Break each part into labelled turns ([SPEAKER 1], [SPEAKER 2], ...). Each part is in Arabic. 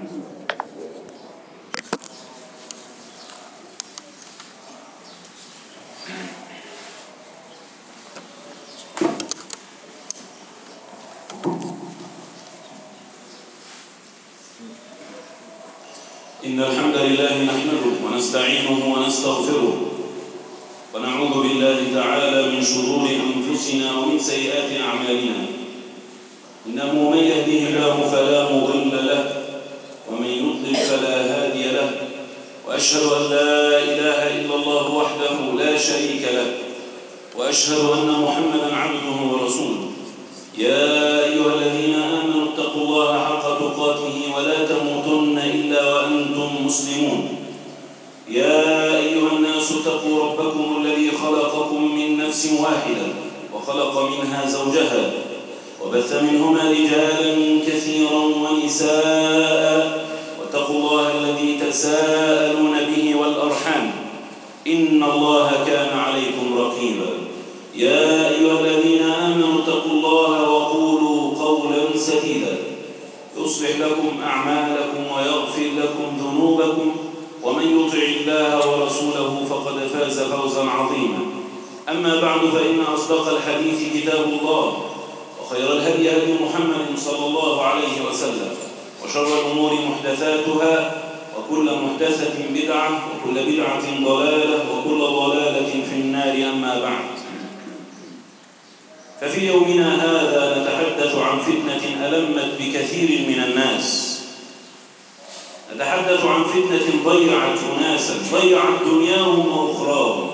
[SPEAKER 1] إن الحمد لله نحمده ونستعينه ونستغفره ونعوذ بالله تعالى من شرور أنفسنا ومن سيئات أعمالنا. إنه من يهده الله فلا مضل له ومن يضلل فلا هادي له، وأشهد أن لا إله إلا الله وحده لا شريك له، وأشهد أن محمدا عبده ورسوله. يا أيها الذين آمنوا اتقوا الله حق تقاته ولا تموتن إلا وأنتم مسلمون. يا أيها الناس اتقوا ربكم الذي خلقكم من نفس واحدة وخلق منها زوجها وبث منهما رجالا كثيرا ونساء، واتقوا الله الذي تساءلون به والأرحام إن الله كان عليكم رقيبا. يا أيها الذين آمنوا اتقوا الله وقولوا قولا سديدا يصلح لكم أعمالكم ويغفر لكم ذنوبكم، ومن يطع الله ورسوله فقد فاز فوزا عظيما. أما بعد، فإن أصدق الحديث كتاب الله، وخير الهدي هدي محمد صلى الله عليه وسلم، وشر الأمور محدثاتها، وكل محدثة بدعة، وكل بدعة ضلالة، وكل ضلالة في النار. أما بعد، ففي يومنا هذا نتحدث عن فتنة ألمت بكثير من الناس. نتحدث عن فتنة ضيعت أناسا، ضيعت دنياهم وأخراهم.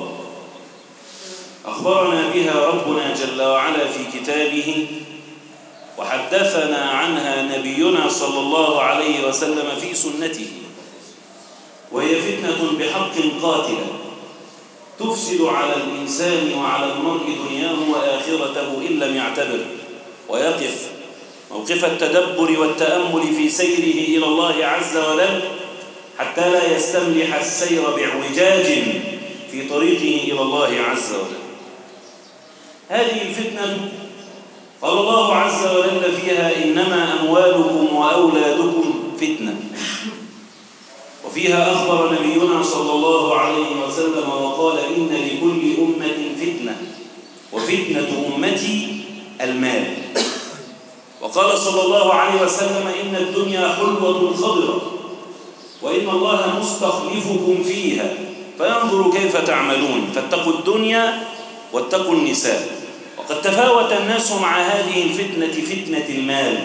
[SPEAKER 1] أخبرنا بها ربنا جل وعلا في كتابه، وحدثنا عنها نبينا صلى الله عليه وسلم في سنته، وهي فتنة بحق قاتلة تفسد على الإنسان وعلى المرء دنياه وآخرته إن لم يعتبر ويقف موقف التدبر والتأمل في سيره إلى الله عز وجل، حتى لا يستملح السير باعوجاج في طريقه إلى الله عز وجل. هذه الفتنة قال الله عز وجل فيها: إنما أموالكم وأولادكم فتنة. وفيها أخبر نبينا صلى الله عليه وسلم وقال: إن لكل أمة فتنة، وفتنة أمتي المال. وقال صلى الله عليه وسلم: إن الدنيا حلوة خضرة، وإن الله مستخلفكم فيها فينظر كيف تعملون، فاتقوا الدنيا واتقوا النساء. وقد تفاوت الناس مع هذه الفتنة، فتنة المال،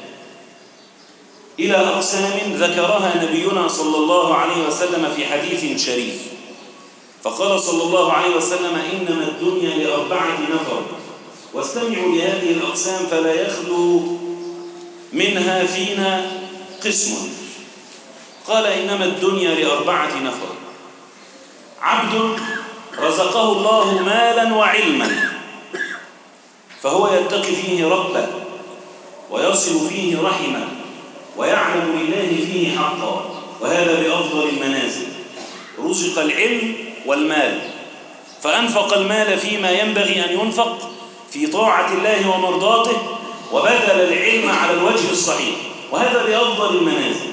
[SPEAKER 1] إلى أقسام ذكرها نبينا صلى الله عليه وسلم في حديث شريف. فقال صلى الله عليه وسلم: إنما الدنيا لأربعة نفر، واستمعوا لهذه الأقسام فلا يخلو منها فينا قسم. قال: إنما الدنيا لأربعة نفر: عبد رزقه الله مالا وعلما، فهو يتقي فيه ربه ويصل فيه رحمه ويعلم لله فيه حقا، وهذا بأفضل المنازل. رزق العلم والمال فأنفق المال فيما ينبغي أن ينفق في طاعة الله ومرضاته، وبذل العلم على الوجه الصحيح، وهذا بأفضل المنازل.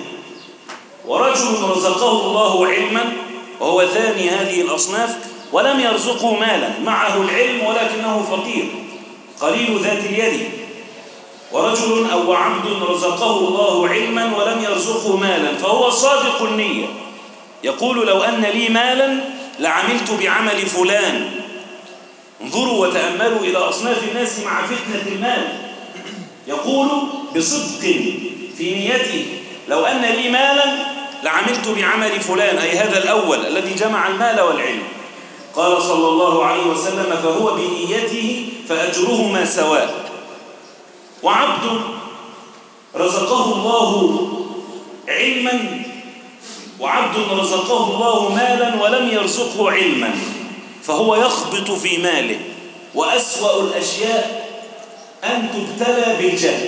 [SPEAKER 1] ورجل رزقه الله علما، وهو ثاني هذه الأصناف، ولم يرزقه مالا، معه العلم ولكنه فقير قليل ذات اليد. ورجل أو عبد رزقه الله علما ولم يرزقه مالا، فهو صادق النية، يقول: لو أن لي مالا لعملت بعمل فلان. انظروا وتأملوا إلى أصناف الناس مع فتنة المال. يقول بصدق في نيته: لو أن لي مالا لعملت بعمل فلان، أي هذا الأول الذي جمع المال والعلم. قال صلى الله عليه وسلم: فهو بنيته فأجرهما سواء. وعبد رزقه الله علما، وعبد رزقه الله مالا ولم يرزقه علما، فهو يخبط في ماله. وأسوأ الأشياء أن تبتلى بالجهل.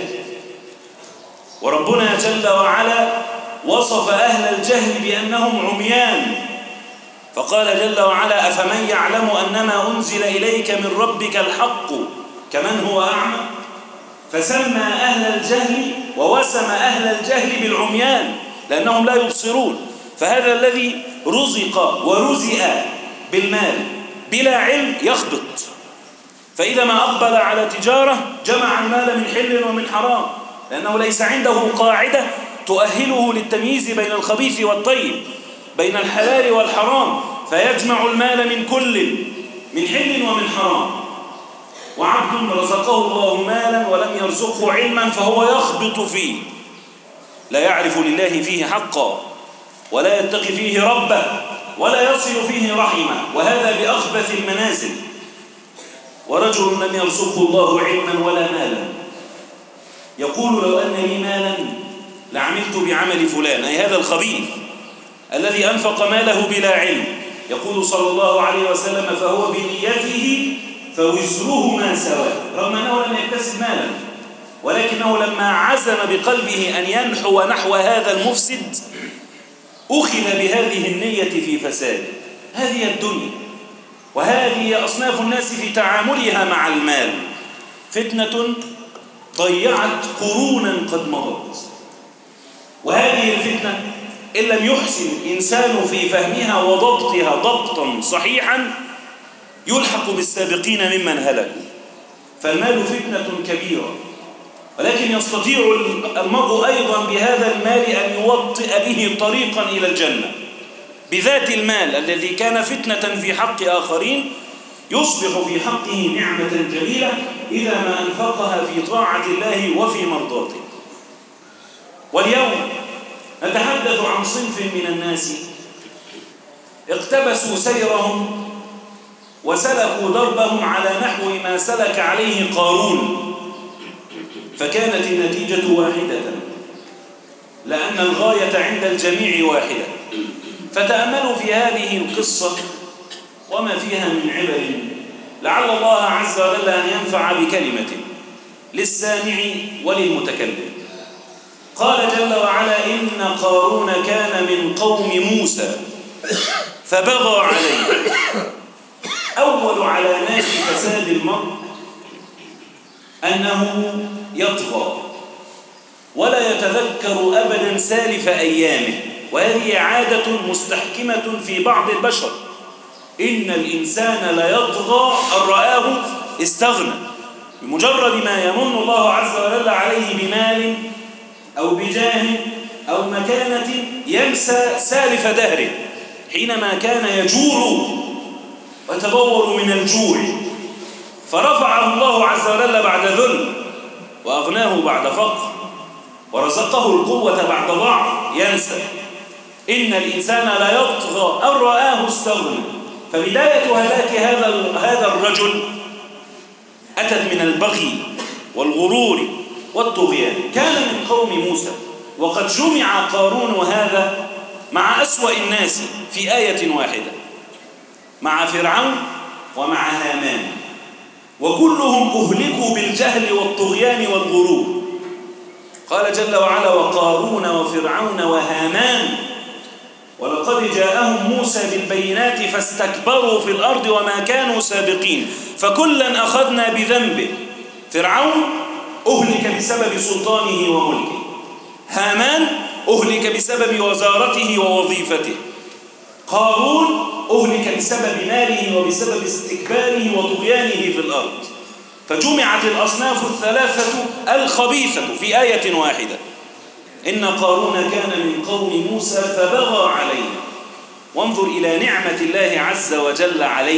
[SPEAKER 1] وربنا جل وعلا وصف أهل الجهل بأنهم عميان، فقال جل وعلا: أفمن يعلم أنما أنزل إليك من ربك الحق كمن هو أعمى. فسمى أهل الجهل ووسم أهل الجهل بالعميان، لأنهم لا يبصرون. فهذا الذي رزق ورزق بالمال بلا علم يخبط، فإذا ما أقبل على تجارة جمع المال من حل ومن حرام، لأنه ليس عنده قاعدة تؤهله للتمييز بين الخبيث والطيب، بين الحلال والحرام، فيجمع المال من كل، من حل ومن حرام. وعبد رزقه الله مالا ولم يرزقه علما فهو يخبط فيه، لا يعرف لله فيه حقا، ولا يتقي فيه ربه، ولا يصل فيه رحمه، وهذا بأخبث المنازل. ورجل لم يرزقه الله علما ولا مالا يقول لو أن لي مالا لعملت بعمل فلان، أي هذا الخبيث الذي أنفق ماله بلا علم. يقول صلى الله عليه وسلم فهو بنيته فوزرهما سواء، رغم أنه لم يكتسب مالا، ولكنه لما عزم بقلبه أن ينحو نحو هذا المفسد أخذ بهذه النية في فساد. هذه الدنيا، وهذه أصناف الناس في تعاملها مع المال. فتنة ضيعت قرونا قد مضت، وهذه الفتنة إن لم يحسن الإنسان في فهمها وضبطها ضبطا صحيحا يلحق بالسابقين ممن هلكوا. فالمال فتنة كبيرة، ولكن يستطيع المرء أيضا بهذا المال أن يوطئ به طريقا إلى الجنة. بذات المال الذي كان فتنة في حق آخرين يصبح في حقه نعمة جليلة إذا ما أنفقها في طاعة الله وفي مرضاته. واليوم نتحدث عن صنف من الناس اقتبسوا سيرهم وسلكوا دربهم على نحو ما سلك عليه قارون، فكانت النتيجة واحدة، لأن الغاية عند الجميع واحدة. فتأملوا في هذه القصة وما فيها من عبر، لعل الله عز وجل أن ينفع بكلمة للسامع وللمتكلم. قال جل وعلا إن قارون كان من قوم موسى فبغى عليه. أول علامات فساد المرء أنه يطغى ولا يتذكر أبدا سالف أيامه، وهذه عادة مستحكمة في بعض البشر. إن الإنسان ليطغى أن رآه استغنى، بمجرد ما يمن الله عز وجل عليه بمال أو بجاه أو مكانة ينسى سالف دهره حينما كان يجوع ويتبور من الجوع، فرفعه الله عز وجل بعد ذل، وأغناه بعد فقر، ورزقه القوة بعد ضعف، ينسى. إن الإنسان لا يطغى أن رآه استغنى. فبداية هلاك هذا الرجل أتت من البغي والغرور والطغيان. كان من قوم موسى، وقد جمع قارون هذا مع أسوأ الناس في آية واحدة، مع فرعون ومع هامان، وكلهم أهلكوا بالجهل والطغيان والغرور. قال جل وعلا وقارون وفرعون وهامان ولقد جاءهم موسى بالبينات فاستكبروا في الأرض وما كانوا سابقين فكلا أخذنا بذنبه. فرعون أهلك بسبب سلطانه وملكه، هامان أهلك بسبب وزارته ووظيفته، قارون أهلك بسبب ماله وبسبب استكباره وطغيانه في الأرض. فجمعت الأصناف الثلاثة الخبيثة في آية واحدة. إن قارون كان من قوم موسى فبغى عليه. وانظر إلى نعمة الله عز وجل عليه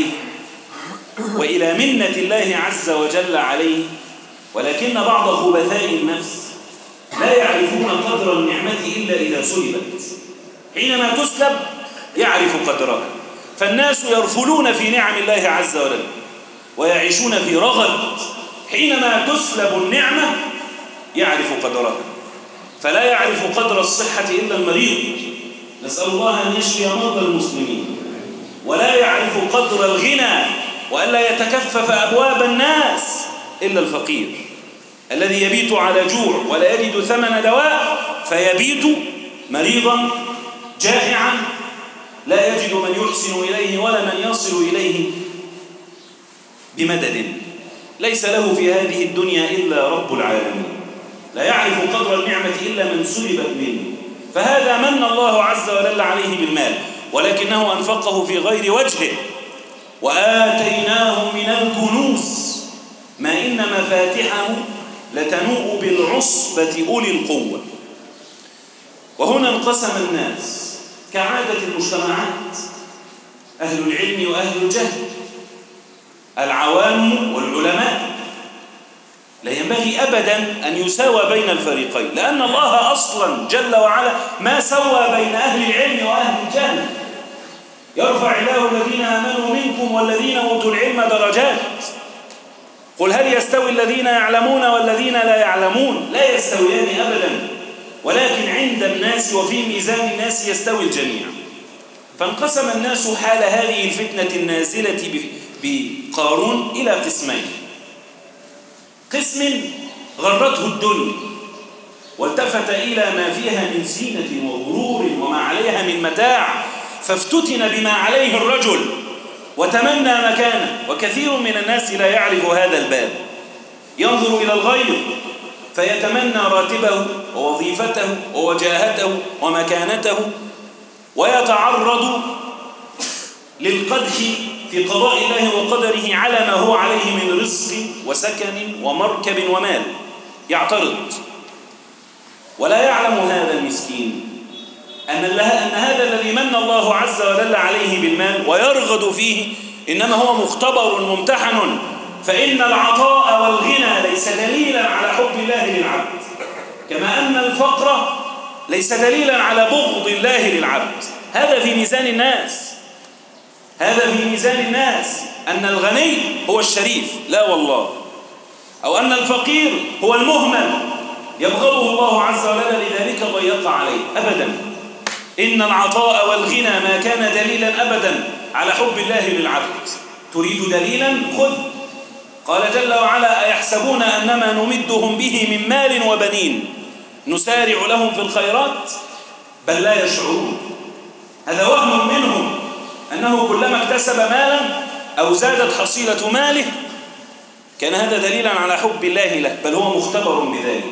[SPEAKER 1] وإلى منة الله عز وجل عليه. ولكن بعض خبثاء النفس لا يعرفون قدر النعمة إلا إذا سلبت. حينما تسلب يعرف قدرها. فالناس يرفلون في نعم الله عز وجل ويعيشون في رغد. حينما تسلب النعمة يعرف قدرها. فلا يعرف قدر الصحة إلا المريض، نسأل الله أن يشفي مرضى المسلمين. ولا يعرف قدر الغنى وألا يتكفف أبواب الناس إلا الفقير الذي يبيت على جوع ولا يجد ثمن دواء فيبيت مريضا جائعا لا يجد من يحسن إليه ولا من يصل إليه بمدد. ليس له في هذه الدنيا إلا رب العالمين. لا يعرف قدر النعمة إلا من سلبت منه. فهذا من الله عز وجل عليه بالمال، ولكنه أنفقه في غير وجهه. وآتيناه من الكنوز ما إن مفاتحه لتنوء بالعصبة أولي القوة. وهنا انقسم الناس كعادة المجتمعات، أهل العلم وأهل الجهل، العوام والعلماء. لا ينبغي أبدا أن يساوى بين الفريقين، لأن الله أصلا جل وعلا ما سوى بين أهل العلم وأهل الجهل. يرفع الله الذين آمنوا منكم والذين أوتوا العلم درجات. قل هل يستوي الذين يعلمون والذين لا يعلمون؟ لا يستويان أبدا، ولكن عند الناس وفي ميزان الناس يستوي الجميع. فانقسم الناس حال هذه الفتنة النازلة بقارون إلى قسمين. قسم غرته الدنيا والتفت إلى ما فيها من زينة وغرور وما عليها من متاع، فافتتن بما عليه الرجل وتمنى مكانه. وكثير من الناس لا يعرف هذا الباب، ينظر إلى الغير فيتمنى راتبه ووظيفته ووجاهته ومكانته، ويتعرض للقدح في قضاء الله وقدره على ما هو عليه من رزق وسكن ومركب ومال، يعترض. ولا يعلم هذا المسكين أن هذا الذي من الله عز وجل عليه بالمال ويرغد فيه إنما هو مختبر ممتحن، فإن العطاء والغنى ليس دليلا على حب الله للعبد، كما أن الفقر ليس دليلا على بغض الله للعبد. هذا في ميزان الناس، هذا في ميزان الناس، أن الغني هو الشريف، لا والله، أو أن الفقير هو المهمل يبغضه الله عز وجل لذلك ضيق عليه، أبدا. إن العطاء والغنى ما كان دليلا أبدا على حب الله للعبد. تريد دليلا؟ خذ. قال جل وعلا: أيحسبون أنما نمدهم به من مال وبنين نسارع لهم في الخيرات بل لا يشعرون. هذا وهم منهم أنه كلما اكتسب مالا أو زادت حصيلة ماله كان هذا دليلا على حب الله له، بل هو مختبر بذلك،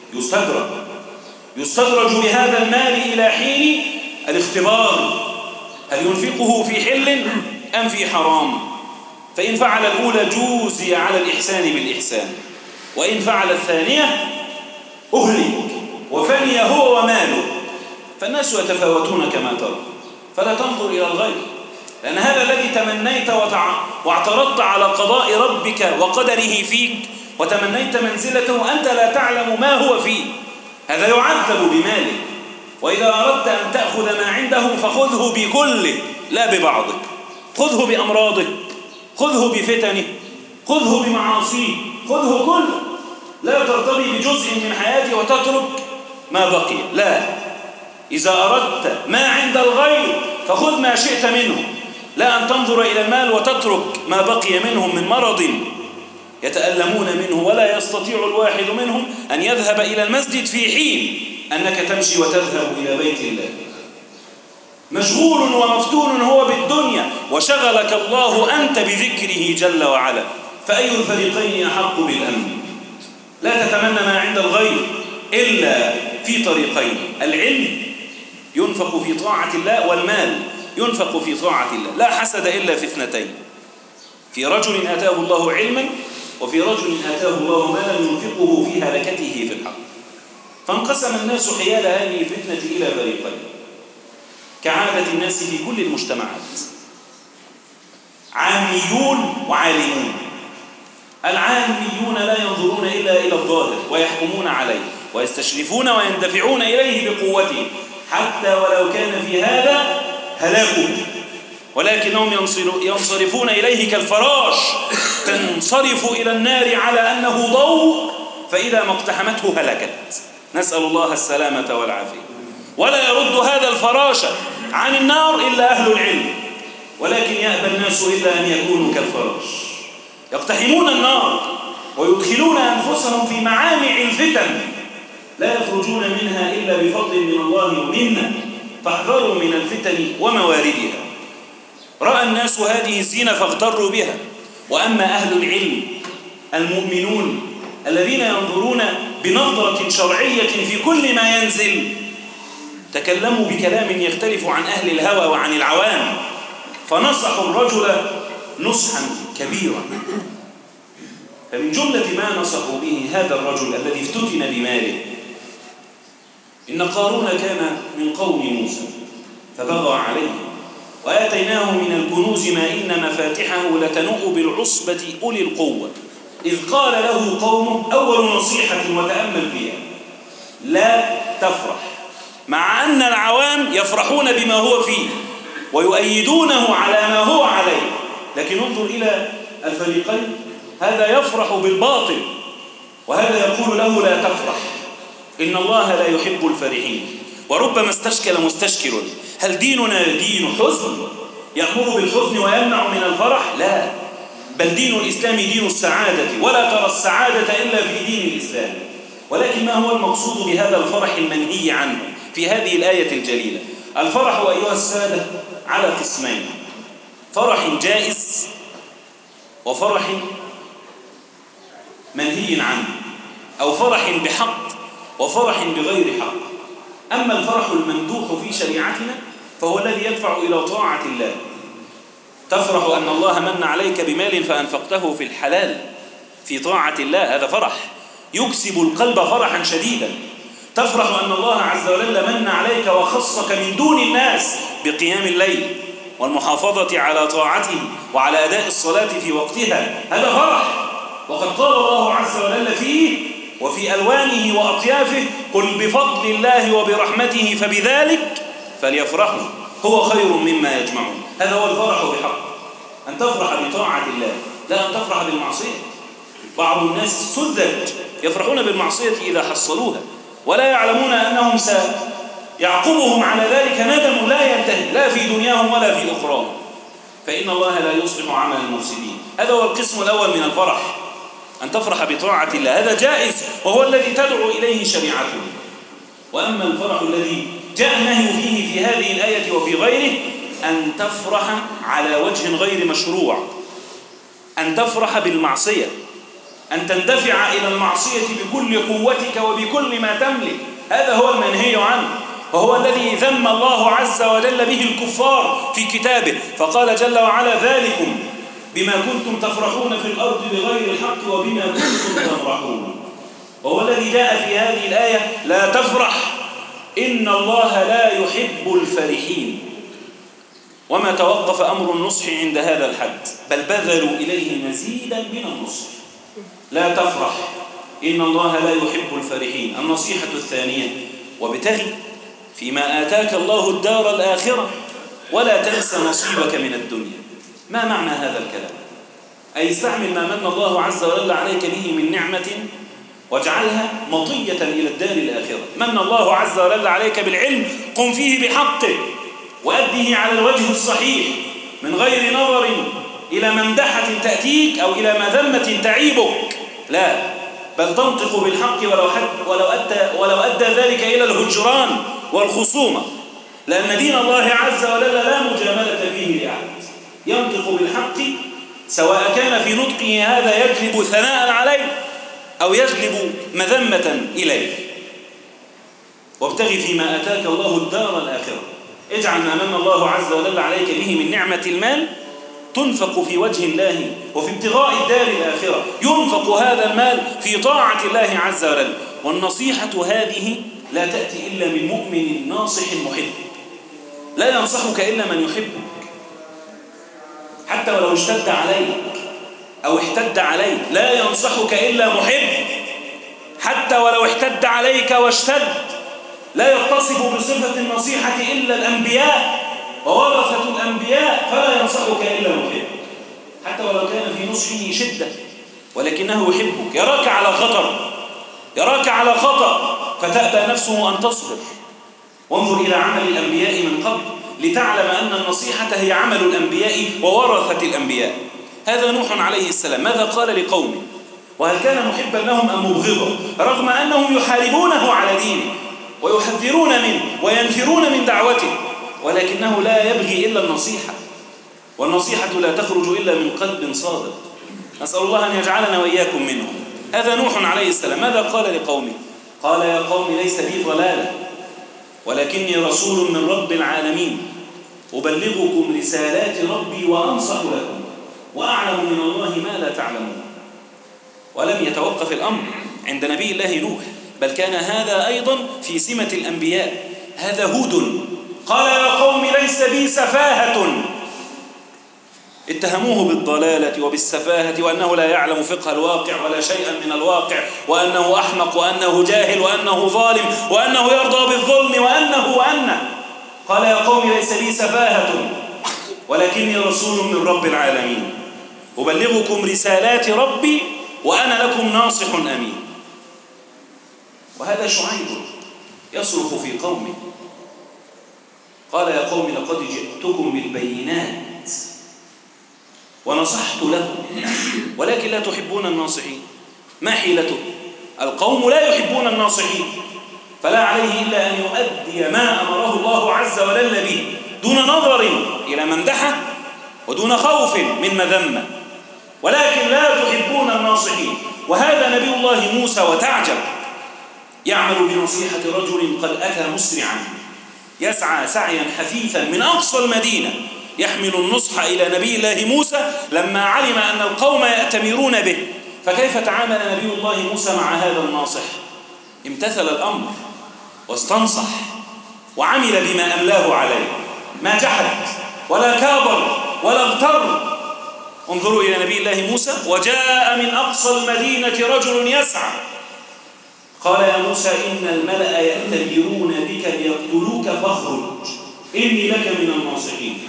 [SPEAKER 1] يستدرج بهذا المال إلى حين الاختبار، هل ينفقه في حل أم في حرام؟ فإن فعل الأولى جوزي على الإحسان بالإحسان، وإن فعل الثانية أهلك وفني هو وماله. فالناس يتفاوتون كما ترى، فلا تنظر إلى الغير، لأن هذا الذي تمنيت واعترضت على قضاء ربك وقدره فيك وتمنيت منزلته أنت لا تعلم ما هو فيه، هذا يعذب بماله. وإذا أردت أن تأخذ ما عنده فخذه بكله لا ببعضه، خذه بأمراضه، خذه بفتنه، خذه بمعاصيه، خذه كله، لا ترتضي بجزء من حياته وتترك ما بقي، لا. إذا أردت ما عند الغير فخذ ما شئت منه، لا أن تنظر إلى المال وتترك ما بقي منهم من مرض يتألمون منه، ولا يستطيع الواحد منهم أن يذهب إلى المسجد في حين أنك تمشي وتذهب إلى بيت الله. مشغول ومفتون هو بالدنيا وشغلك الله أنت بذكره جل وعلا، فأي الفريقين أحق بالأمن؟ لا تتمنى ما عند الغير إلا في طريقين: العلم ينفق في طاعة الله، والمال ينفق في طاعة الله. لا حسد إلا في اثنتين: في رجل آتاه الله علما، وفي رجل آتاه الله مالا ينفقه في هلكته في الحق. فانقسم الناس حيال هذه الفتنة إلى فريقين كعادة الناس في كل المجتمعات: عاميون وعالمون. العاميون لا ينظرون إلا إلى الظاهر ويحكمون عليه ويستشرفون ويندفعون إليه بقوته حتى ولو كان في هذا هلاكهم، ولكنهم ينصرفون إليه كالفراش تنصرف إلى النار على أنه ضوء، فإذا ما اقتحمته هلكت، نسأل الله السلامة والعافية. ولا يرد هذا الفراش عن النار إلا أهل العلم، ولكن يأبى الناس إلا أن يكونوا كالفراش، يقتحمون النار ويدخلون أنفسهم في معامع الفتن لا يخرجون منها إلا بفضل من الله ومنا، فاحذروا من الفتن ومواردها. رأى الناس هذه الزينة فاغتروا بها. وأما أهل العلم المؤمنون الذين ينظرون بنظرة شرعية في كل ما ينزل تكلموا بكلام يختلف عن أهل الهوى وعن العوام، فنصحوا الرجل نصحا كبيرا. فمن جملة ما نصحوا به هذا الرجل الذي افتتن بماله، إن قارون كان من قوم موسى فبغى عليه وآتيناه من الكنوز ما إن مفاتحه لتنوء بالعصبة أولي القوة، إذ قال له قومه، أول نصيحة وتأمل فيها: لا تفرح، مع أن العوام يفرحون بما هو فيه ويؤيدونه على ما هو عليه، لكن انظر إلى الفريقين، هذا يفرح بالباطل وهذا يقول له لا تفرح، إن الله لا يحب الفرحين. وربما استشكل مستشكل: هل ديننا دين حزن يأمر بالحزن ويمنع من الفرح؟ لا، بل دين الإسلام دين السعادة، ولا ترى السعادة إلا في دين الإسلام. ولكن ما هو المقصود بهذا الفرح المنهي عنه في هذه الآية الجليلة؟ الفرح أيها السادة على قسمين: فرح جائز وفرح منهي عنه، أو فرح بحق وفرح بغير حق. أما الفرح الممدوح في شريعتنا فهو الذي يدفع إلى طاعة الله. تفرح أن الله من عليك بمال فأنفقته في الحلال في طاعة الله، هذا فرح يكسب القلب فرحا شديدا. تفرح أن الله عز وجل من عليك وخصك من دون الناس بقيام الليل والمحافظة على طاعته وعلى أداء الصلاة في وقتها، هذا فرح. وقد قال الله عز وجل فيه وفي ألوانه وأطيافه: قل بفضل الله وبرحمته فبذلك فليفرحوا هو خير مما يجمعون. هذا هو الفرح بحق، أن تفرح بطاعة الله لا أن تفرح بالمعصية. بعض الناس سذج يفرحون بالمعصية إذا حصلوها ولا يعلمون أنهم سيعقبهم على ذلك ندم لا ينتهي، لا في دنياهم ولا في أخراهم، فإن الله لا يصلح عمل المفسدين. هذا هو القسم الأول من الفرح، أن تفرح بطاعة الله، هذا جائز وهو الذي تدعو إليه شريعته. وأما الفرح الذي جاء النهي فيه في هذه الآية وفي غيره، أن تفرح على وجه غير مشروع، أن تفرح بالمعصية، أن تندفع إلى المعصية بكل قوتك وبكل ما تملك، هذا هو المنهي عنه، وهو الذي ذم الله عز وجل به الكفار في كتابه، فقال جل وعلا: ذلكم بما كنتم تفرحون في الأرض بغير الحق وبما كنتم تفرحون. وهو الذي جاء في هذه الآية: لا تفرح إن الله لا يحب الفرحين. وما توقف أمر النصح عند هذا الحد، بل بذلوا إليه مزيدا من النصح. لا تفرح إن الله لا يحب الفرحين. النصيحة الثانية: وابتغي فيما آتاك الله الدار الآخرة ولا تنس نصيبك من الدنيا. ما معنى هذا الكلام؟ أي استعمل ما من الله عز وجل عليك به من نعمة واجعلها مطية إلى الدار الآخرة. من الله عز وجل عليك بالعلم، قم فيه بحقه وأده على الوجه الصحيح من غير نظر إلى ممدحة تأتيك أو إلى مذمة تعيبك، لا، بل تنطق بالحق ولو أدى ذلك إلى الهجران والخصومة، لأن دين الله عز وجل لا مجاملة فيه لأحد. ينطق بالحق سواء كان في نطقه هذا يجلب ثناء عليه أو يجلب مذمة إليه. وابتغي فيما أتاك الله الدار الآخرة، اجعل ما من الله عز وجل عليك به من نعمة المال تنفق في وجه الله وفي ابتغاء الدار الآخرة، ينفق هذا المال في طاعة الله عز وجل. والنصيحة هذه لا تأتي إلا من مؤمن ناصح محب، لا ينصحك إلا من يحبك، حتى ولو اشتد عليك أو احتد عليك، لا ينصحك إلا محب، حتى ولو احتد عليك واشتد. لا يتصف بصفة النصيحة إلا الأنبياء وورثة الأنبياء، فلا ينصحك إلا محب، حتى ولو كان في نصحه شدة ولكنه يحبك، يراك على خطر، يراك على خطأ فتأبى نفسه أن تصبر. وانظر إلى عمل الأنبياء من قبل لتعلم أن النصيحة هي عمل الأنبياء وورثة الأنبياء. هذا نوح عليه السلام، ماذا قال لقومه؟ وهل كان محبا لهم أم مبغضا؟ رغم أنهم يحاربونه على دينه ويحذرون منه وينفرون من دعوته، ولكنه لا يبغي إلا النصيحة، والنصيحة لا تخرج إلا من قلب صادق. نسأل الله أن يجعلنا وإياكم منهم. هذا نوح عليه السلام، ماذا قال لقومه؟ قال: يا قوم ليس بي ضلالة ولكني رسول من رب العالمين أبلغكم رسالات ربي وأنصح لكم وأعلم من الله ما لا تعلمون. ولم يتوقف الأمر عند نبي الله نوح، بل كان هذا أيضا في سمة الأنبياء. هذا هود قال يا قوم ليس بي سفاهة، اتهموه بالضلالة وبالسفاهة وأنه لا يعلم فقه الواقع ولا شيئا من الواقع، وأنه أحمق وأنه جاهل وأنه ظالم وأنه يرضى بالظلم وأنه قال يا قوم ليس بي سفاهة ولكني رسول من رب العالمين أبلغكم رسالات ربي وأنا لكم ناصح أمين. وهذا شعيب يصرخ في قومه قال يا قوم لقد جئتكم بالبينات ونصحت لكم ولكن لا تحبون الناصحين. ما حيلته؟ القوم لا يحبون الناصحين، فلا عليه إلا أن يؤدي ما أمره الله عز وجل به دون نظر إلى ممدحه ودون خوف من مذمة، ولكن لا تحبون الناصحين. وهذا نبي الله موسى وتعجب، يعمل بنصيحة رجل قد أتى مسرعا يسعى سعيا حثيثا من أقصى المدينة يحمل النصح إلى نبي الله موسى لما علم أن القوم يأتمرون به. فكيف تعامل نبي الله موسى مع هذا الناصح؟ امتثل الأمر واستنصح وعمل بما أملاه عليه، ما جحد ولا كابر ولا اغتر. انظروا إلى نبي الله موسى وجاء من أقصى المدينة رجل يسعى قال يا موسى إن الملأ يأتمرون بك ليقتلوك فاخرج إني لك من الناصحين.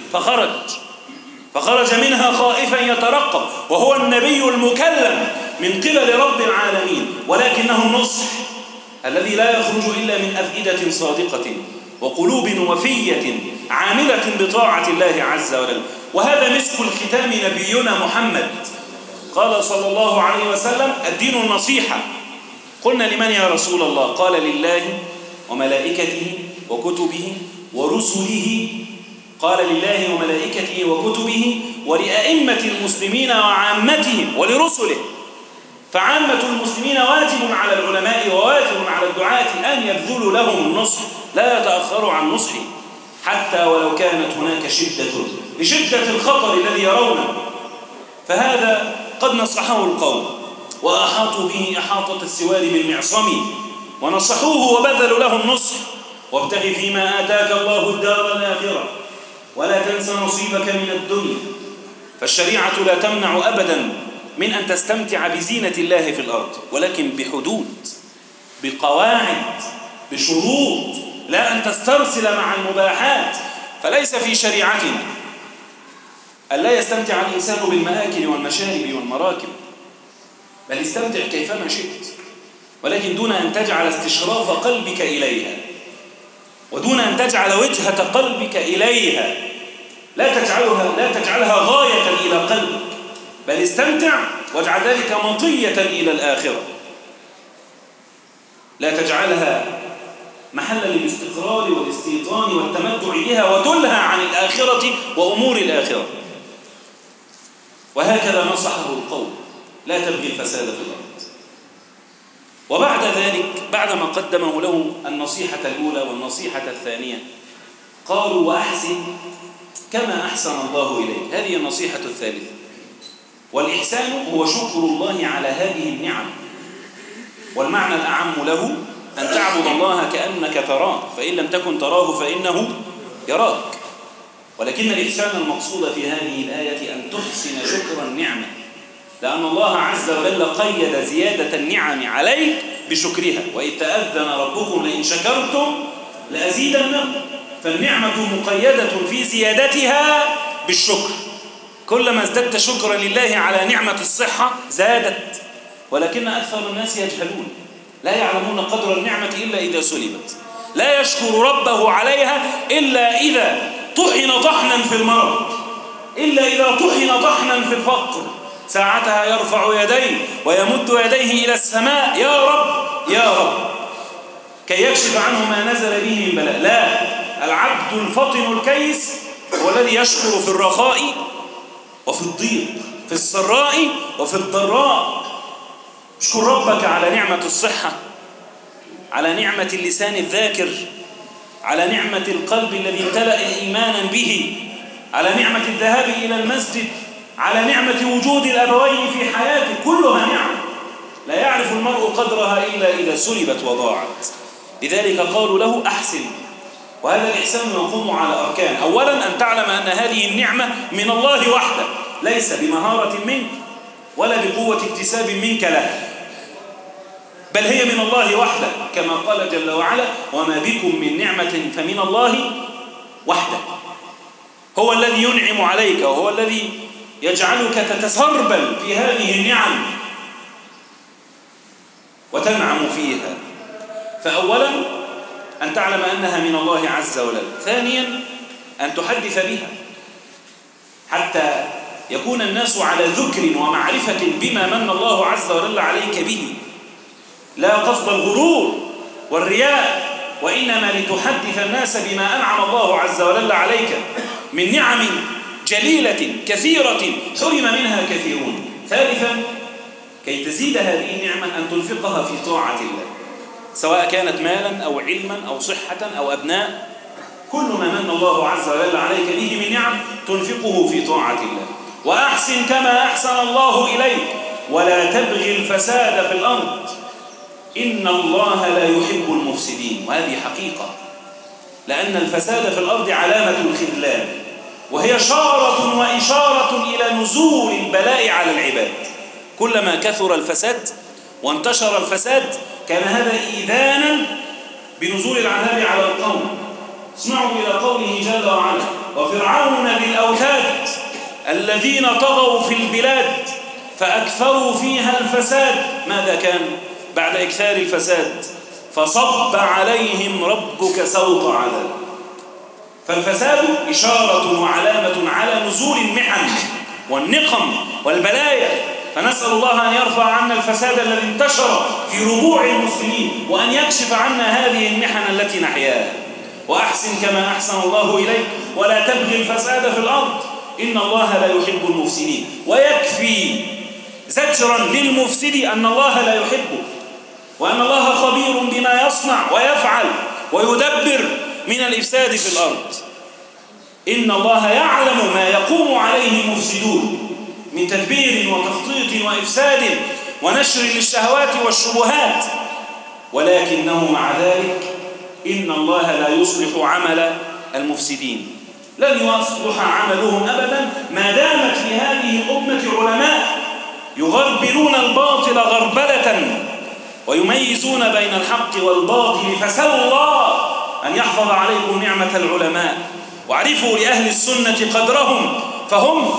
[SPEAKER 1] فخرج منها خائفا يترقب وهو النبي المكلم من قبل رب العالمين، ولكنه النصح الذي لا يخرج إلا من أفئدة صادقة وقلوب وفية عاملة بطاعة الله عز وجل. وهذا مسك الختام نبينا محمد قال صلى الله عليه وسلم الدين النصيحة. قلنا لمن يا رسول الله؟ قال لله وملائكته وكتبه ورسله. قال لله وملائكته وكتبه ولأئمة المسلمين وعامتهم ولرسله. فعامة المسلمين واجب على العلماء وواجب على الدعاة أن يبذلوا لهم النصح، لا يتأخروا عن نصحه حتى ولو كانت هناك لشدة الخطر الذي يرونه. فهذا قد نصحه القوم وأحاطوا به إحاطة السوار بالمعصم ونصحوه وبذلوا له النصح وابتغ فيما آتاك الله الدار الآخرة ولا تنس نصيبك من الدنيا. فالشريعة لا تمنع أبدا من أن تستمتع بزينة الله في الأرض، ولكن بحدود، بقواعد، بشروط، لا أن تسترسل مع المباحات. فليس في شريعتنا أن لا يستمتع الإنسان بالمآكل والمشارب والمراكب، بل استمتع كيفما شئت، ولكن دون أن تجعل استشراف قلبك إليها ودون أن تجعل وجهة قلبك إليها. لا تجعلها غاية إلى قلبك، بل استمتع واجعل ذلك مطية إلى الآخرة. لا تجعلها محلا للاستقرار والاستيطان والتمتع بها وتلهى عن الآخرة وأمور الآخرة. وهكذا نصحه القوم لا تبغي الفساد في الأرض. وبعد ذلك بعدما قدموا له النصيحة الأولى والنصيحة الثانية قالوا وأحسن كما أحسن الله إليك. هذه النصيحة الثالثة. والإحسان هو شكر الله على هذه النعم، والمعنى الأعم له أن تعبد الله كأنك تراه، فإن لم تكن تراه فإنه يراك. ولكن الإحسان المقصود في هذه الآية أن تحسن شكر النعمة، لأن الله عز وجل قيد زيادة النعم عليك بشكرها. وإذ تأذن ربكم لئن شكرتم لأزيدنكم. فالنعمة مقيدة في زيادتها بالشكر. كلما ازددت شكرا لله على نعمة الصحة زادت، ولكن أكثر الناس يجهلون، لا يعلمون قدر النعمة إلا إذا سلبت. لا يشكر ربه عليها إلا إذا طحن طحنا في المرض، إلا إذا طحن طحنا في الفقر. ساعتها يرفع يديه ويمد يديه إلى السماء يا رب يا رب كي يكشف عنه ما نزل به من بلاء. لا، العبد الفطن الكيس هو الذي يشكر في الرخاء وفي الضيق، في السراء وفي الضراء. اشكر ربك على نعمة الصحة، على نعمة اللسان الذاكر، على نعمة القلب الذي امتلأ إيمانا به، على نعمة الذهاب إلى المسجد، على نعمة وجود الأبوين في حياته، كلها نعم لا يعرف المرء قدرها إلا إذا سلبت وضاعت. لذلك قالوا له أحسن. وهذا الإحسان يقوم على أركان. أولا أن تعلم أن هذه النعمة من الله وحده، ليس بمهارة منك ولا بقوة اكتساب منك لها، بل هي من الله وحده، كما قال جل وعلا: وما بكم من نعمة فمن الله وحده. هو الذي ينعم عليك، وهو الذي يجعلك تتسربل في هذه النعم وتنعم فيها. فأولا أن تعلم أنها من الله عز وجل. ثانيا أن تحدث بها حتى يكون الناس على ذكر ومعرفة بما من الله عز وجل عليك به، لا قصد الغرور والرياء، وإنما لتحدث الناس بما أنعم الله عز وجل عليك من نعم جليلة كثيرة حرم منها كثيرون. ثالثا كي تزيد هذه النعمة أن تنفقها في طاعة الله، سواء كانت مالا أو علما أو صحة أو أبناء، كل ما من الله عز وجل عليك به من نعم تنفقه في طاعة الله. وأحسن كما أحسن الله إليك ولا تبغي الفساد في الأرض إن الله لا يحب المفسدين. وهذه حقيقة، لأن الفساد في الأرض علامة الخذلان، وهي شارة وإشارة إلى نزول البلاء على العباد. كلما كثر الفساد وانتشر الفساد كان هذا إيذانا بنزول العذاب على القوم. اسمعوا إلى قوله جل وعلا: وفرعون ذي الأوتاد الذين طغوا في البلاد فأكثروا فيها الفساد. ماذا كان بعد إكثار الفساد؟ فصب عليهم ربك سوط عذاب. فالفساد إشارة وعلامة على نزول المحن والنقم والبلايا، فنسأل الله أن يرفع عنا الفساد الذي انتشر في ربوع المسلمين، وأن يكشف عنا هذه المحن التي نحياها. وأحسن كما أحسن الله إليك ولا تبغي الفساد في الأرض إن الله لا يحب المفسدين. ويكفي زجرا للمفسد أن الله لا يحبه، وأن الله خبير بما يصنع ويفعل ويدبر من الإفساد في الأرض. إن الله يعلم ما يقوم عليه المفسدون من تدبير وتخطيط وإفساد ونشر للشهوات والشبهات، ولكنه مع ذلك إن الله لا يصلح عمل المفسدين، لن يصلح عملهم أبدا ما دامت في هذه الأمة علماء يغربلون الباطل غربلة ويميزون بين الحق والباطل. فسأل الله أن يحفظ عليكم نعمة العلماء، واعرفوا لأهل السنة قدرهم، فهم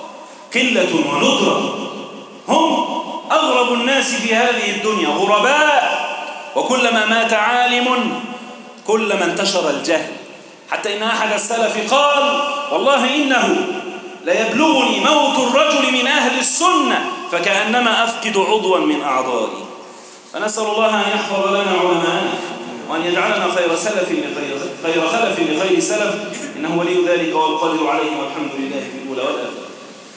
[SPEAKER 1] قلة وندرة، هم أغرب الناس في هذه الدنيا، غرباء. وكلما مات عالم كلما انتشر الجهل، حتى إن أحد السلف قال: والله إنه ليبلغني موت الرجل من أهل السنة فكأنما أفقد عضوا من أعضائي. فنسأل الله أن يحفظ لنا علماءنا، وأن يجعلنا خير خلف لخير سلف، إنه ولي ذلك والقادر عليه، والحمد لله في الأولى والآخرة.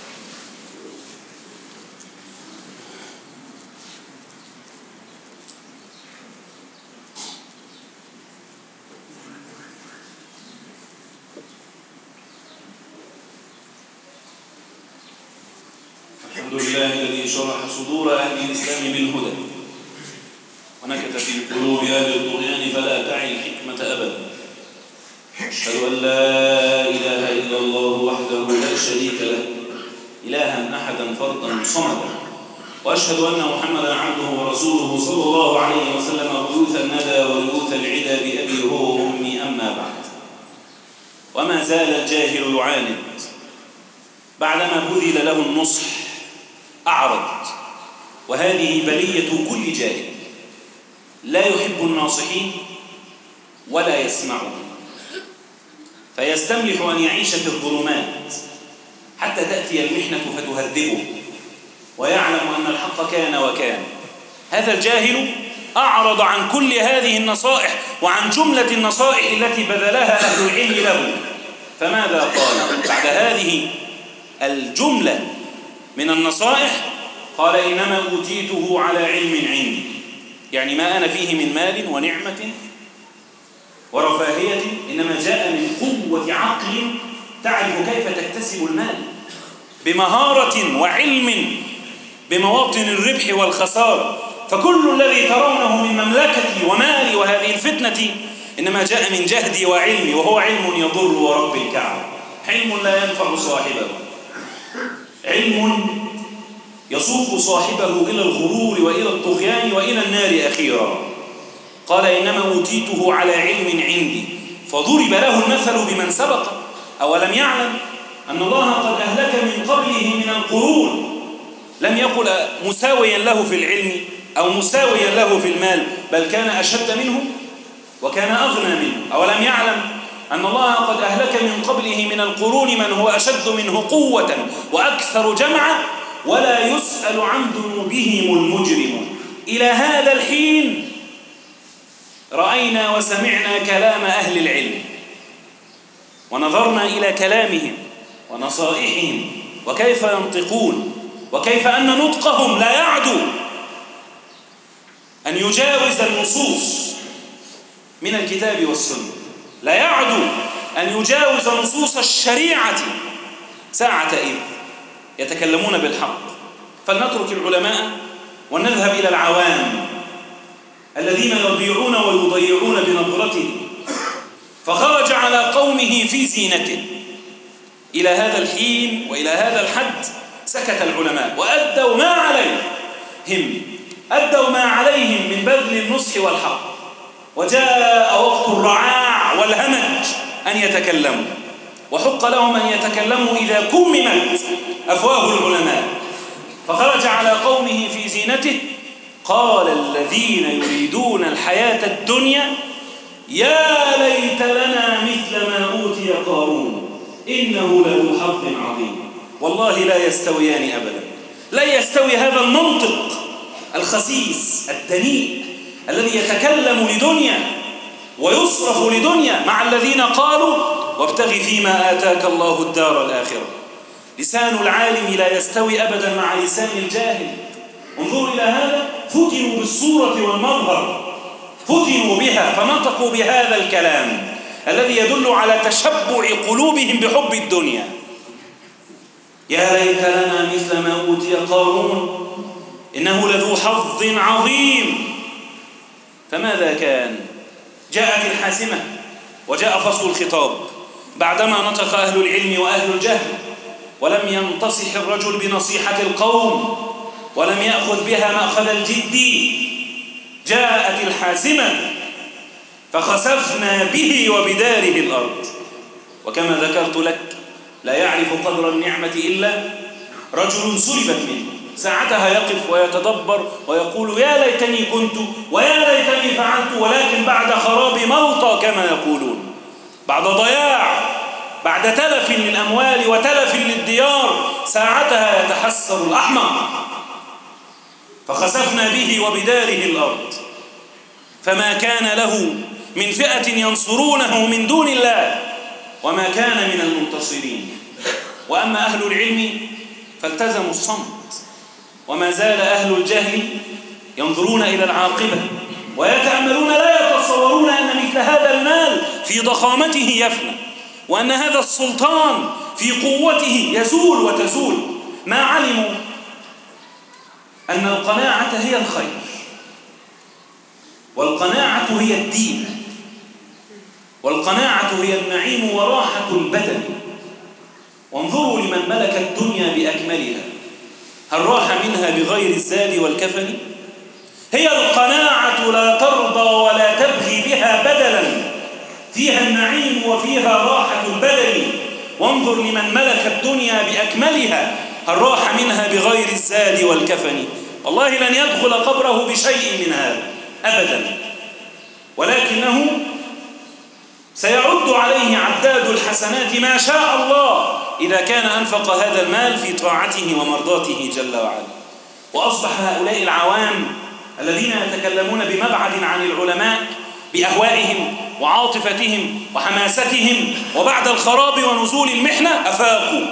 [SPEAKER 1] الحمد لله الذي شرح صدور أهل الإسلام بالهدى ونكت في قلوب أهل الطغيان فلا تعي الحكمة أبدا. أشهد أن لا إله إلا الله وحده لا شريك له، إلها أحدا فردا صمدا، وأشهد أن محمدا عبده ورسوله صلى الله عليه وسلم غيوث الندى وريوث العدا بأبي هو وأمي. أما بعد، وما زال الجاهل يعاند بعدما بذل له النصح أعرض. وهذه بلية كل جاهل، لا يحب الناصحين ولا يسمعهم، فيستملح أن يعيش في الظلمات حتى تأتي المحنة فتهذبه ويعلم أن الحق كان وكان. هذا الجاهل أعرض عن كل هذه النصائح وعن جملة النصائح التي بذلها أهل العلم له. فماذا قال بعد هذه الجملة من النصائح؟ قال: إنما أوتيته على علم عندي، يعني ما أنا فيه من مال ونعمة ورفاهية، إنما جاء من قوة عقل تعرف كيف تكتسب المال، بمهارة وعلم بمواطن الربح والخسارة. فكل الذي ترونه من مملكتي ومالي وهذه الفتنة إنما جاء من جهدي وعلمي، وهو علم يضر ورب الكعبة، علم لا ينفع صاحبه، علم يسوق صاحبه إلى الغرور وإلى الطغيان وإلى النار أخيرا. قال إنما أوتيته على علم عندي، فضرب له المثل بمن سبق. أولم يعلم أن الله قد أهلك من قبله من القرون، لم يقل مساويا له في العلم أو مساويا له في المال، بل كان أشد منه وكان أغنى منه. أولم يعلم أن الله قد أهلك من قبله من القرون من هو أشد منه قوة وأكثر جمعا ولا يسأل عن ذنوبهم المجرمون. إلى هذا الحين رأينا وسمعنا كلام أهل العلم، ونظرنا إلى كلامهم ونصائحهم وكيف ينطقون، وكيف أن نطقهم لا يعدو أن يجاوز النصوص من الكتاب والسنة، لا يعدو أن يجاوز نصوص الشريعة ساعة إذ يتكلمون بالحق. فلنترك العلماء ونذهب إلى العوام الذين يضيعون ويضيعون بنظرتهم. فخرج على قومه في زينته. إلى هذا الحين وإلى هذا الحد سكت العلماء وأدوا ما عليهم، أدوا ما عليهم من بذل النصح والحق، وجاء وقت الرعاع والهمج أن يتكلموا، وحق لهم أن يتكلموا إذا كممت أفواه العلماء. فخرج على قومه في زينته قال الذين يريدون الحياة الدنيا يا ليت لنا مثل ما أوتي قارون إنه لذو حظ عظيم. والله لا يستويان أبدا، لا يستوي هذا المنطق الخسيس الدنيء الذي يتكلم لدنيا ويصرف لدنيا مع الذين قالوا وابتغ فيما آتاك الله الدار الآخرة. لسان العالم لا يستوي أبدا مع لسان الجاهل. انظروا إلى هذا، فتنوا بالصورة والمظهر، فتنوا بها فنطقوا بهذا الكلام الذي يدل على تشبع قلوبهم بحب الدنيا. يا ليت لنا مثل ما أوتي قارون إنه لذو حظ عظيم. فماذا كان؟ جاءت الحاسمة وجاء فصل الخطاب بعدما نطق أهل العلم وأهل الجهل، ولم ينتصح الرجل بنصيحة القوم ولم يأخذ بها مأخذ الجد. جاءت الحاسمة فخسفنا به وبداره الأرض. وكما ذكرت لك لا يعرف قدر النعمة إلا رجل سلبت منه. ساعتها يقف ويتدبر ويقول يا ليتني كنت ويا ليتني فعلت، ولكن بعد خراب موطى كما يقولون، بعد ضياع، بعد تلف للأموال وتلف للديار، ساعتها يتحسر الأحمق. فخسفنا به وبداره الأرض فما كان له من فئة ينصرونه من دون الله وما كان من المنتصرين. وأما أهل العلم فالتزموا الصمت، وما زال أهل الجهل ينظرون إلى العاقبة ويتأملون، لا يتصورون أن مثل هذا المال في ضخامته يفنى، وأن هذا السلطان في قوته يزول وتزول. ما علموا أن القناعة هي الخير، والقناعة هي الدين، والقناعة هي النعيم وراحة البدن. وانظروا لمن ملك الدنيا بأكملها، هل راح منها بغير الزاد والكفن؟ هي القناعة لا ترضى ولا تبغي بها بدلا، فيها النعيم وفيها راحة البدن. وانظر لمن ملك الدنيا بأكملها، هل راح منها بغير الزاد والكفن؟ والله لن يدخل قبره بشيء من هذا أبدا، ولكنه سيعد عليه عداد الحسنات ما شاء الله إذا كان أنفق هذا المال في طاعته ومرضاته جل وعلا. وأصبح هؤلاء العوام الذين يتكلمون بمبعد عن العلماء بأهوائهم وعاطفتهم وحماستهم، وبعد الخراب ونزول المحنة أفاقوا.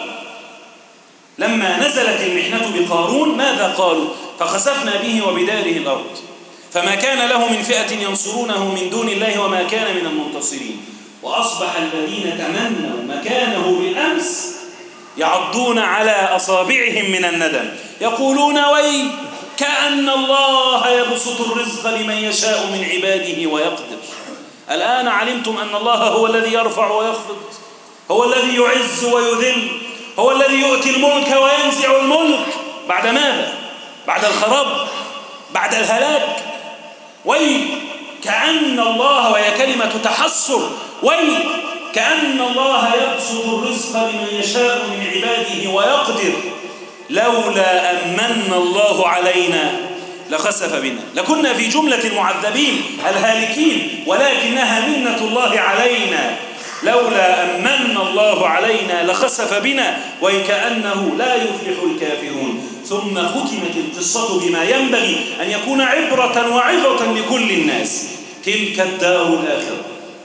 [SPEAKER 1] لما نزلت المحنة بقارون ماذا قالوا؟ فخسفنا به وبداره الأرض فما كان له من فئة ينصرونه من دون الله وما كان من المنتصرين. وأصبح الذين تمنوا مكانه بالأمس يعضون على أصابعهم من الندم يقولون وي كأن الله يبسط الرزق لمن يشاء من عباده ويقدر. الآن علمتم أن الله هو الذي يرفع ويخفض، هو الذي يعز ويذل، هو الذي يؤتي الملك وينزع الملك. بعد ماذا؟ بعد الخراب، بعد الهلاك. وي كأن الله، وهي كلمة تحسر، وي كأن الله يبسط الرزق لمن يشاء من عباده ويقدر لولا أن من الله علينا لخسف بنا لكنا في جملة المعذبين الهالكين، ولكنها منة الله علينا. لولا أن من الله علينا لخسف بنا وكأنه لا يفلح الكافرون. ثم ختمت القصة بما ينبغي أن يكون عبرة وعظة لكل الناس. تلك الدار الآخرة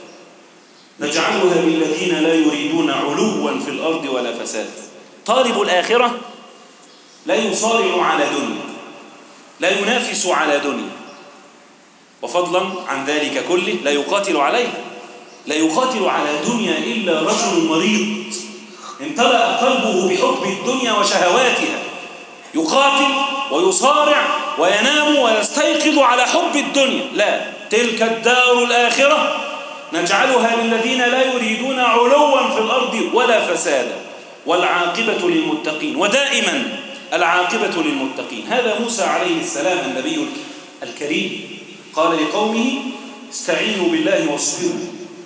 [SPEAKER 1] نجعلها للذين لا يريدون علوا في الأرض ولا فساد. طالب الآخرة لا يصارع على دنيا، لا ينافس على دنيا، وفضلا عن ذلك كله لا يقاتل عليه، لا يقاتل على دنيا إلا رجل مريض امتلأ قلبه بحب الدنيا وشهواتها، يقاتل ويصارع وينام ويستيقظ على حب الدنيا. لا، تلك الدار الآخرة نجعلها للذين لا يريدون علوا في الأرض ولا فسادا والعاقبة للمتقين. ودائما العاقبة للمتقين. هذا موسى عليه السلام النبي الكريم قال لقومه استعينوا بالله واصبروا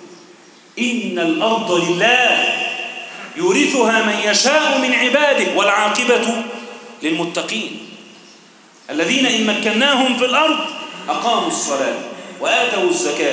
[SPEAKER 1] إن الأرض لله يورثها من يشاء من عباده والعاقبة للمتقين الذين إن مكناهم في الأرض أقاموا الصلاة وآتوا الزكاة.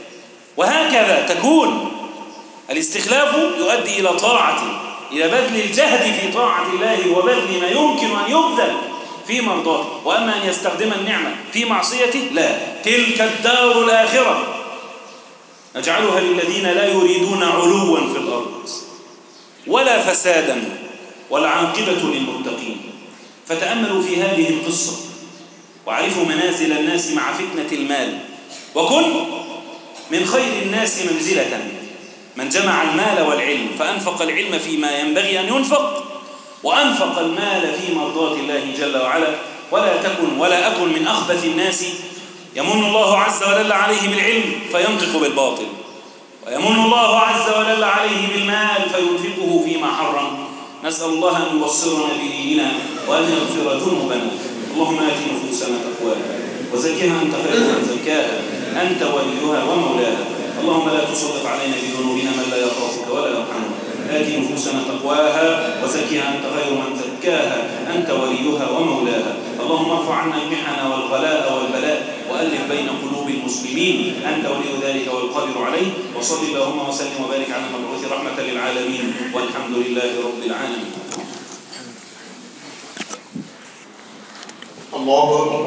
[SPEAKER 1] وهكذا تكون الاستخلاف يؤدي إلى طاعته، إلى بذل الجهد في طاعة الله وبذل ما يمكن أن يبذل في مرضاته. وأما أن يستخدم النعمة في معصيته لا. تلك الدار الآخرة نجعلها للذين لا يريدون علوا في الأرض ولا فسادا والعاقبة للمتقين. فتأملوا في هذه القصة وعرفوا منازل الناس مع فتنة المال، وكن من خير الناس منزلة من جمع المال والعلم فأنفق العلم فيما ينبغي أن ينفق وأنفق المال في مرضات الله جل وعلا. ولا أكن من أخبث الناس يمن الله عز وجل عليه بالعلم فينطق بالباطل، ويمن الله عز وجل عليه بالمال فينفقه فيما حرم. نسأل الله أن يبصرنا بديننا وأن يغفر ذنوبنا. اللهم آت نفوسنا تقواها وزكها أنت خير من زكاها أنت وليها ومولاها. اللهم لا تسلط علينا بذنوبنا من لا يخافك ولا يرحمنا. آت نفوسنا تقواها وزكها أنت خير من زكاها أنت وليها ومولاها. اللهم ارفع عنا المحن والغلاء والبلاء وألف بين قلوب المسلمين أنت ولي ذلك والقادر عليه. وصل اللهم وسلم وبارك على المبعوث رحمة للعالمين والحمد لله رب العالمين.
[SPEAKER 2] الله أكبر.